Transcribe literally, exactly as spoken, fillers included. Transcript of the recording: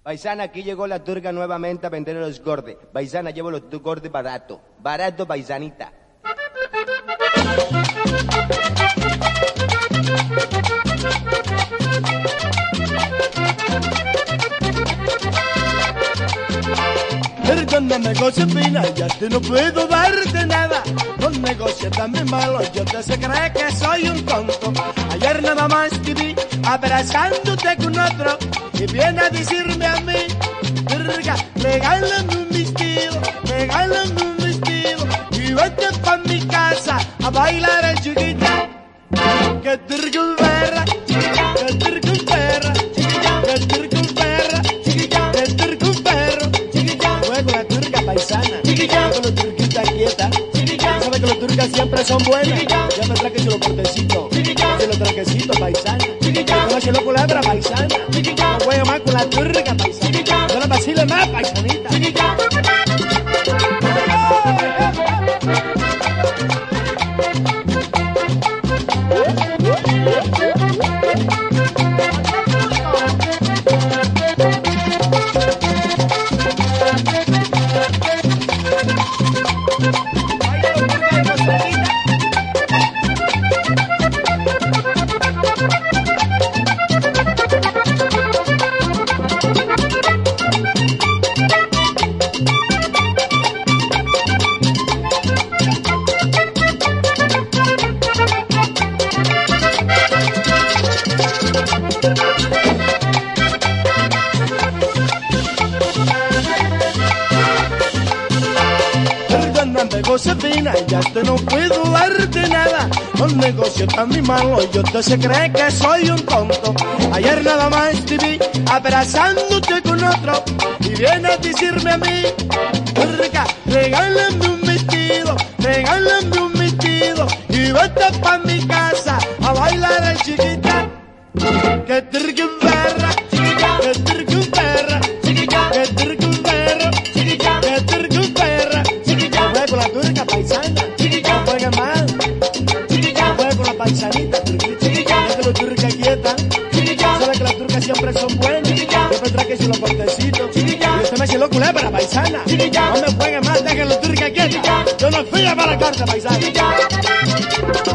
Paisana, aquí llegó la turca nuevamente a vender los gordes. Paisana, llevo los gordes barato. Barato, paisanita. Perdóname, Josefina, ya te no puedo darte nada. Los negocios también malos, yo te sé creer que soy un tonto. Ayer nada más te vi abrazándote con otro y viene a decirme a mí, verga, regálame un vestido, regálame un vestido y vete pa' mi casa a bailar el chiquita. Que turco perra, que turco perra, que turco perra, que turco perro. Juego la turca paisana, juego la turquita quieta. Sabe que los turcas siempre son buenas. Ya me traje yo los cortecitos, yo los trajecitos paisana. No se lo culebra paisana. No voy a más con la turca paisana. No la vacile más paisanita. Josefina, ya te no puedo darte nada. Los negocios están muy malos, yo te sé creer que soy un tonto. Ayer nada más te vi abrazándote con otro y viene a decirme a mí, verga, regálame un vestido, regálame un vestido y vete pa' mi casa a bailar el chiquita. Que turco perra, que turco perra, que turco perra, que turco perra. Con la turca paisana, no juega más. Juega con la paisanita, turquita. No te lo turca quieta. Sabe que las turcas siempre son buenas. Yo me traje si los cortecitos. Y usted me se lo culé para paisana. No me juegue más, déjenlo turca quieta. Yo no fui a para la carta paisana.